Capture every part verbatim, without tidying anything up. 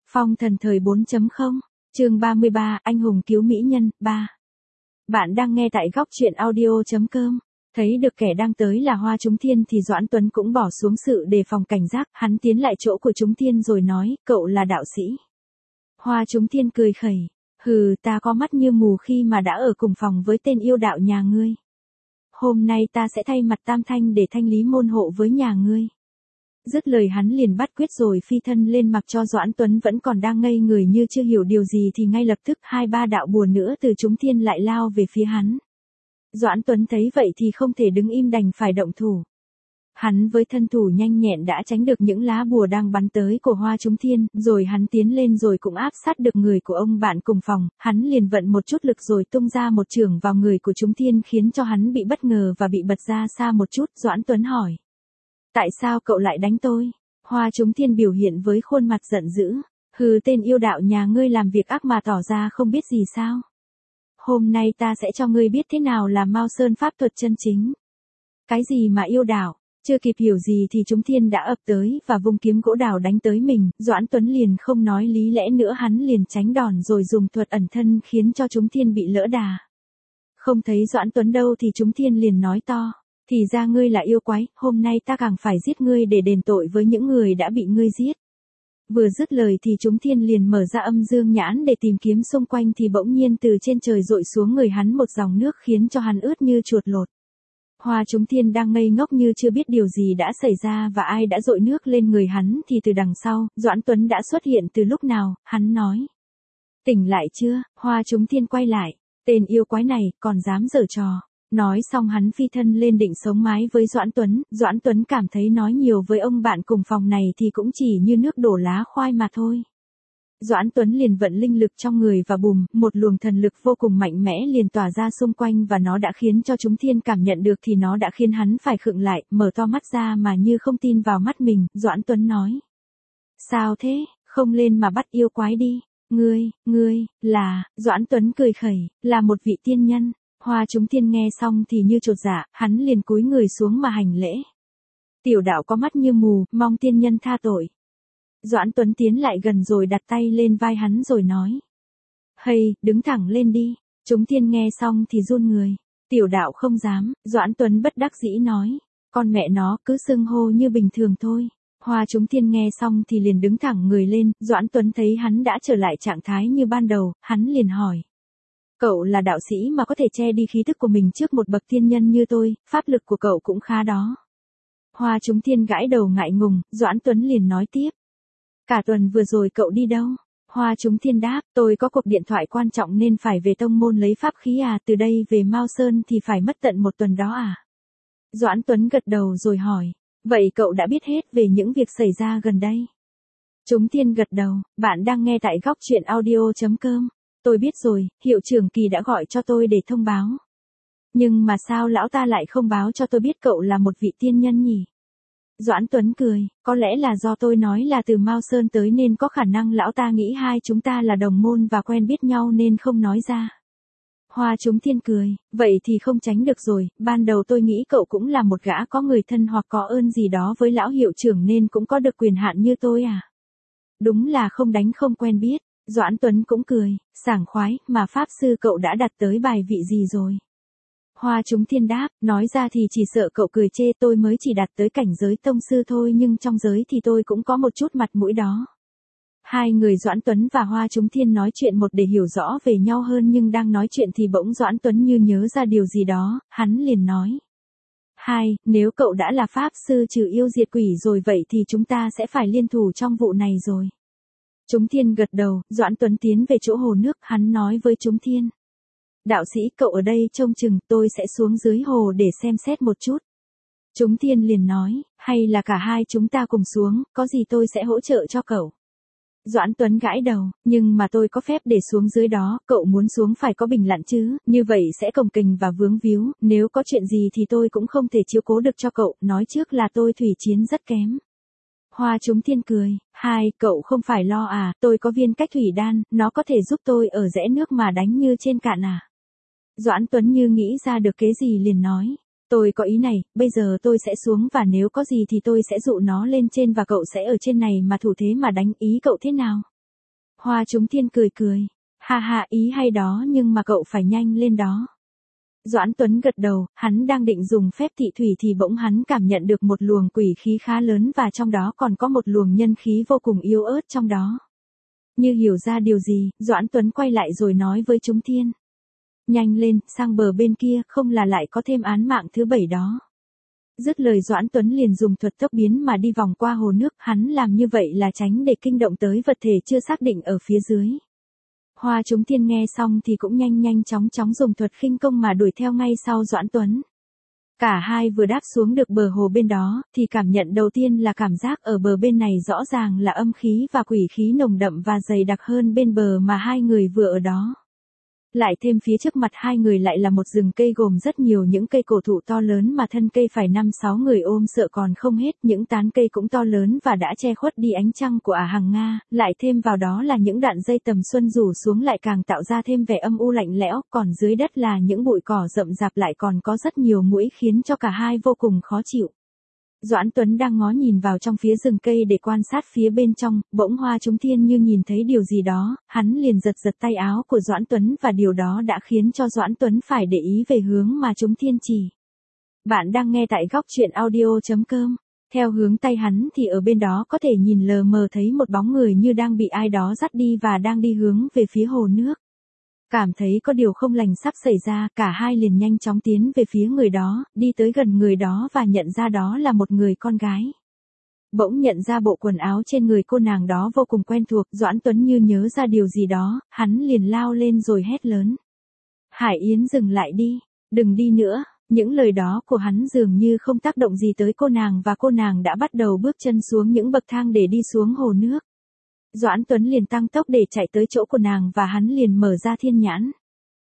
Phong thần thời bốn chấm không, chương ba mươi ba, anh hùng cứu mỹ nhân, ba. Bạn đang nghe tại góc truyện audio.com. Thấy được kẻ đang tới là Hoa Chúng Thiên thì Doãn Tuấn cũng bỏ xuống sự đề phòng cảnh giác, hắn tiến lại chỗ của Chúng Thiên rồi nói, cậu là đạo sĩ. Hoa Chúng Thiên cười khẩy, hừ, ta có mắt như mù khi mà đã ở cùng phòng với tên yêu đạo nhà ngươi. Hôm nay ta sẽ thay mặt Tam Thanh để thanh lý môn hộ với nhà ngươi. Dứt lời hắn liền bắt quyết rồi phi thân lên, mặc cho Doãn Tuấn vẫn còn đang ngây người như chưa hiểu điều gì thì ngay lập tức hai ba đạo bùa nữa từ Chúng Thiên lại lao về phía hắn. Doãn Tuấn thấy vậy thì không thể đứng im, đành phải động thủ. Hắn với thân thủ nhanh nhẹn đã tránh được những lá bùa đang bắn tới của Hoa Chúng Thiên, rồi hắn tiến lên rồi cũng áp sát được người của ông bạn cùng phòng, hắn liền vận một chút lực rồi tung ra một chưởng vào người của Chúng Thiên khiến cho hắn bị bất ngờ và bị bật ra xa một chút. Doãn Tuấn hỏi, tại sao cậu lại đánh tôi? Hoa Chúng Thiên biểu hiện với khuôn mặt giận dữ, hừ, tên yêu đạo nhà ngươi làm việc ác mà tỏ ra không biết gì sao? Hôm nay ta sẽ cho ngươi biết thế nào là Mao Sơn pháp thuật chân chính. Cái gì mà yêu đạo? Chưa kịp hiểu gì thì Chúng Thiên đã ập tới và vung kiếm gỗ đào đánh tới mình. Doãn Tuấn liền không nói lý lẽ nữa, hắn liền tránh đòn rồi dùng thuật ẩn thân khiến cho Chúng Thiên bị lỡ đà. Không thấy Doãn Tuấn đâu thì Chúng Thiên liền nói to, thì ra ngươi là yêu quái, hôm nay ta càng phải giết ngươi để đền tội với những người đã bị ngươi giết. Vừa dứt lời thì Chúng Thiên liền mở ra âm dương nhãn để tìm kiếm xung quanh thì bỗng nhiên từ trên trời dội xuống người hắn một dòng nước khiến cho hắn ướt như chuột lột. Hoa Chúng Thiên đang ngây ngốc như chưa biết điều gì đã xảy ra và ai đã dội nước lên người hắn thì từ đằng sau, Doãn Tuấn đã xuất hiện từ lúc nào, hắn nói. Tỉnh lại chưa? Hoa Chúng Thiên quay lại, tên yêu quái này còn dám giở trò. Nói xong hắn phi thân lên định sống mái với Doãn Tuấn. Doãn Tuấn cảm thấy nói nhiều với ông bạn cùng phòng này thì cũng chỉ như nước đổ lá khoai mà thôi. Doãn Tuấn liền vận linh lực trong người và bùm, một luồng thần lực vô cùng mạnh mẽ liền tỏa ra xung quanh và nó đã khiến cho Chúng Thiên cảm nhận được thì nó đã khiến hắn phải khựng lại, mở to mắt ra mà như không tin vào mắt mình. Doãn Tuấn nói, sao thế, không lên mà bắt yêu quái đi, ngươi, ngươi, là, Doãn Tuấn cười khẩy, là một vị tiên nhân. Hoa Chúng Thiên nghe xong thì như chột dạ, hắn liền cúi người xuống mà hành lễ. Tiểu đạo có mắt như mù, mong tiên nhân tha tội. Doãn Tuấn tiến lại gần rồi đặt tay lên vai hắn rồi nói, hây, đứng thẳng lên đi. Chúng Thiên nghe xong thì run người. Tiểu đạo không dám. Doãn Tuấn bất đắc dĩ nói, con mẹ nó, cứ xưng hô như bình thường thôi. Hoa Chúng Thiên nghe xong thì liền đứng thẳng người lên. Doãn Tuấn thấy hắn đã trở lại trạng thái như ban đầu, hắn liền hỏi, cậu là đạo sĩ mà có thể che đi khí tức của mình trước một bậc tiên nhân như tôi, pháp lực của cậu cũng khá đó. Hoa Chúng Thiên gãi đầu ngại ngùng. Doãn Tuấn liền nói tiếp, cả tuần vừa rồi cậu đi đâu? Hoa Chúng Thiên đáp, tôi có cuộc điện thoại quan trọng nên phải về tông môn lấy pháp khí à, từ đây về Mao Sơn thì phải mất tận một tuần đó à? Doãn Tuấn gật đầu rồi hỏi, vậy cậu đã biết hết về những việc xảy ra gần đây? Chúng Thiên gật đầu, bạn đang nghe tại góc truyện audio.com. Tôi biết rồi, hiệu trưởng Kỳ đã gọi cho tôi để thông báo. Nhưng mà sao lão ta lại không báo cho tôi biết cậu là một vị tiên nhân nhỉ? Doãn Tuấn cười, có lẽ là do tôi nói là từ Mao Sơn tới nên có khả năng lão ta nghĩ hai chúng ta là đồng môn và quen biết nhau nên không nói ra. Hoa Chúng Thiên cười, vậy thì không tránh được rồi, ban đầu tôi nghĩ cậu cũng là một gã có người thân hoặc có ơn gì đó với lão hiệu trưởng nên cũng có được quyền hạn như tôi à? Đúng là không đánh không quen biết. Doãn Tuấn cũng cười, sảng khoái, mà pháp sư cậu đã đặt tới bài vị gì rồi? Hoa Chúng Thiên đáp, nói ra thì chỉ sợ cậu cười chê, tôi mới chỉ đạt tới cảnh giới tông sư thôi nhưng trong giới thì tôi cũng có một chút mặt mũi đó. Hai người Doãn Tuấn và Hoa Chúng Thiên nói chuyện một để hiểu rõ về nhau hơn, nhưng đang nói chuyện thì bỗng Doãn Tuấn như nhớ ra điều gì đó, hắn liền nói. Hai, nếu cậu đã là pháp sư trừ yêu diệt quỷ rồi vậy thì chúng ta sẽ phải liên thủ trong vụ này rồi. Chúng Thiên gật đầu. Doãn Tuấn tiến về chỗ hồ nước, hắn nói với Chúng Thiên, đạo sĩ cậu ở đây trông chừng, tôi sẽ xuống dưới hồ để xem xét một chút. Chúng Thiên liền nói, hay là cả hai chúng ta cùng xuống, có gì tôi sẽ hỗ trợ cho cậu. Doãn Tuấn gãi đầu, nhưng mà tôi có phép để xuống dưới đó, cậu muốn xuống phải có bình lặn chứ, như vậy sẽ cồng kềnh và vướng víu, nếu có chuyện gì thì tôi cũng không thể chiếu cố được cho cậu, nói trước là tôi thủy chiến rất kém. Hoa Chúng Thiên cười, hai, cậu không phải lo à, tôi có viên cách thủy đan, nó có thể giúp tôi ở rẽ nước mà đánh như trên cạn à. Doãn Tuấn như nghĩ ra được kế gì liền nói, tôi có ý này, bây giờ tôi sẽ xuống và nếu có gì thì tôi sẽ dụ nó lên trên và cậu sẽ ở trên này mà thủ thế mà đánh, ý cậu thế nào? Hoa Chúng Thiên cười cười. Ha ha, ý hay đó, nhưng mà cậu phải nhanh lên đó. Doãn Tuấn gật đầu, hắn đang định dùng phép thị thủy thì bỗng hắn cảm nhận được một luồng quỷ khí khá lớn và trong đó còn có một luồng nhân khí vô cùng yếu ớt trong đó. Như hiểu ra điều gì, Doãn Tuấn quay lại rồi nói với Chúng Thiên. Nhanh lên, sang bờ bên kia, không là lại có thêm án mạng thứ bảy đó. Dứt lời Doãn Tuấn liền dùng thuật tốc biến mà đi vòng qua hồ nước, hắn làm như vậy là tránh để kinh động tới vật thể chưa xác định ở phía dưới. Hoa Chúng Thiên nghe xong thì cũng nhanh nhanh chóng chóng dùng thuật khinh công mà đuổi theo ngay sau Doãn Tuấn. Cả hai vừa đáp xuống được bờ hồ bên đó, thì cảm nhận đầu tiên là cảm giác ở bờ bên này rõ ràng là âm khí và quỷ khí nồng đậm và dày đặc hơn bên bờ mà hai người vừa ở đó. Lại thêm phía trước mặt hai người lại là một rừng cây gồm rất nhiều những cây cổ thụ to lớn mà thân cây phải năm sáu người ôm sợ còn không hết, những tán cây cũng to lớn và đã che khuất đi ánh trăng của ả hàng Nga, lại thêm vào đó là những đoạn dây tầm xuân rủ xuống lại càng tạo ra thêm vẻ âm u lạnh lẽo, còn dưới đất là những bụi cỏ rậm rạp lại còn có rất nhiều muỗi khiến cho cả hai vô cùng khó chịu. Doãn Tuấn đang ngó nhìn vào trong phía rừng cây để quan sát phía bên trong, bỗng Hoa Chúng Thiên như nhìn thấy điều gì đó, hắn liền giật giật tay áo của Doãn Tuấn và điều đó đã khiến cho Doãn Tuấn phải để ý về hướng mà Chúng Thiên chỉ. Bạn đang nghe tại góc truyện audio chấm com. Theo hướng tay hắn thì ở bên đó có thể nhìn lờ mờ thấy một bóng người như đang bị ai đó dắt đi và đang đi hướng về phía hồ nước. Cảm thấy có điều không lành sắp xảy ra, cả hai liền nhanh chóng tiến về phía người đó, đi tới gần người đó và nhận ra đó là một người con gái. Bỗng nhận ra bộ quần áo trên người cô nàng đó vô cùng quen thuộc, Doãn Tuấn như nhớ ra điều gì đó, hắn liền lao lên rồi hét lớn. Hải Yến dừng lại đi, đừng đi nữa, những lời đó của hắn dường như không tác động gì tới cô nàng và cô nàng đã bắt đầu bước chân xuống những bậc thang để đi xuống hồ nước. Doãn Tuấn liền tăng tốc để chạy tới chỗ của nàng và hắn liền mở ra thiên nhãn.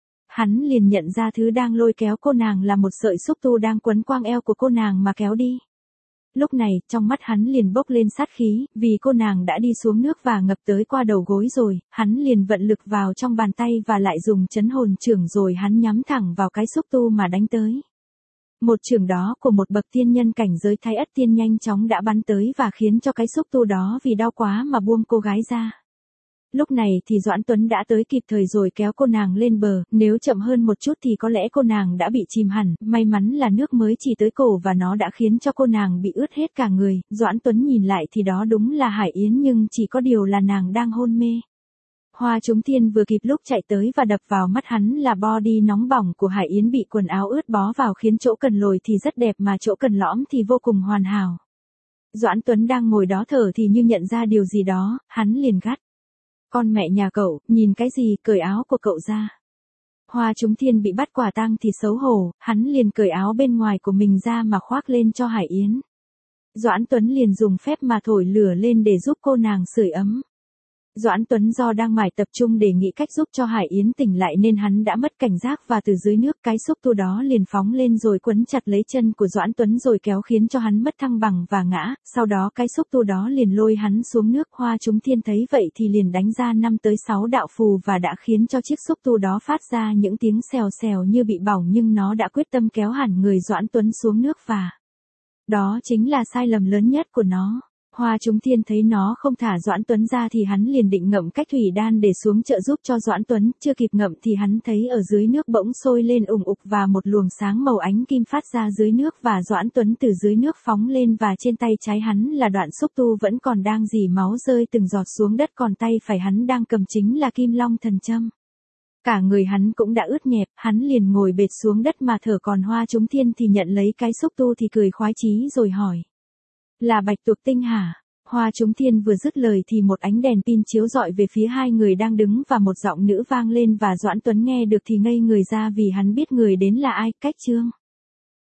Hắn liền nhận ra thứ đang lôi kéo cô nàng là một sợi xúc tu đang quấn quanh eo của cô nàng mà kéo đi. Lúc này, trong mắt hắn liền bốc lên sát khí, vì cô nàng đã đi xuống nước và ngập tới qua đầu gối rồi, hắn liền vận lực vào trong bàn tay và lại dùng chấn hồn chưởng rồi hắn nhắm thẳng vào cái xúc tu mà đánh tới. Một chưởng đó của một bậc tiên nhân cảnh giới Thái Ất Tiên nhanh chóng đã bắn tới và khiến cho cái xúc tu đó vì đau quá mà buông cô gái ra. Lúc này thì Doãn Tuấn đã tới kịp thời rồi kéo cô nàng lên bờ, nếu chậm hơn một chút thì có lẽ cô nàng đã bị chìm hẳn, may mắn là nước mới chỉ tới cổ và nó đã khiến cho cô nàng bị ướt hết cả người. Doãn Tuấn nhìn lại thì đó đúng là Hải Yến nhưng chỉ có điều là nàng đang hôn mê. Hoa Chúng Thiên vừa kịp lúc chạy tới và đập vào mắt hắn là body nóng bỏng của Hải Yến bị quần áo ướt bó vào khiến chỗ cần lồi thì rất đẹp mà chỗ cần lõm thì vô cùng hoàn hảo. Doãn Tuấn đang ngồi đó thở thì như nhận ra điều gì đó, hắn liền gắt. Con mẹ nhà cậu, nhìn cái gì, cởi áo của cậu ra. Hoa Chúng Thiên bị bắt quả tang thì xấu hổ, hắn liền cởi áo bên ngoài của mình ra mà khoác lên cho Hải Yến. Doãn Tuấn liền dùng phép mà thổi lửa lên để giúp cô nàng sưởi ấm. Doãn Tuấn do đang mải tập trung để nghĩ cách giúp cho Hải Yến tỉnh lại nên hắn đã mất cảnh giác và từ dưới nước cái xúc tu đó liền phóng lên rồi quấn chặt lấy chân của Doãn Tuấn rồi kéo khiến cho hắn mất thăng bằng và ngã, sau đó cái xúc tu đó liền lôi hắn xuống nước. Hoa Chúng Thiên thấy vậy thì liền đánh ra năm tới sáu đạo phù và đã khiến cho chiếc xúc tu đó phát ra những tiếng xèo xèo như bị bỏng nhưng nó đã quyết tâm kéo hẳn người Doãn Tuấn xuống nước và đó chính là sai lầm lớn nhất của nó. Hoa Chúng Thiên thấy nó không thả Doãn Tuấn ra thì hắn liền định ngậm cách thủy đan để xuống trợ giúp cho Doãn Tuấn, chưa kịp ngậm thì hắn thấy ở dưới nước bỗng sôi lên ủng ục và một luồng sáng màu ánh kim phát ra dưới nước và Doãn Tuấn từ dưới nước phóng lên và trên tay trái hắn là đoạn xúc tu vẫn còn đang rỉ máu rơi từng giọt xuống đất còn tay phải hắn đang cầm chính là Kim Long Thần Châm. Cả người hắn cũng đã ướt nhẹp, hắn liền ngồi bệt xuống đất mà thở còn Hoa Chúng Thiên thì nhận lấy cái xúc tu thì cười khoái chí rồi hỏi. Là Bạch Tuộc Tinh hả? Hoa Chúng Thiên vừa dứt lời thì một ánh đèn pin chiếu rọi về phía hai người đang đứng và một giọng nữ vang lên và Doãn Tuấn nghe được thì ngây người ra vì hắn biết người đến là ai, Cách Trương.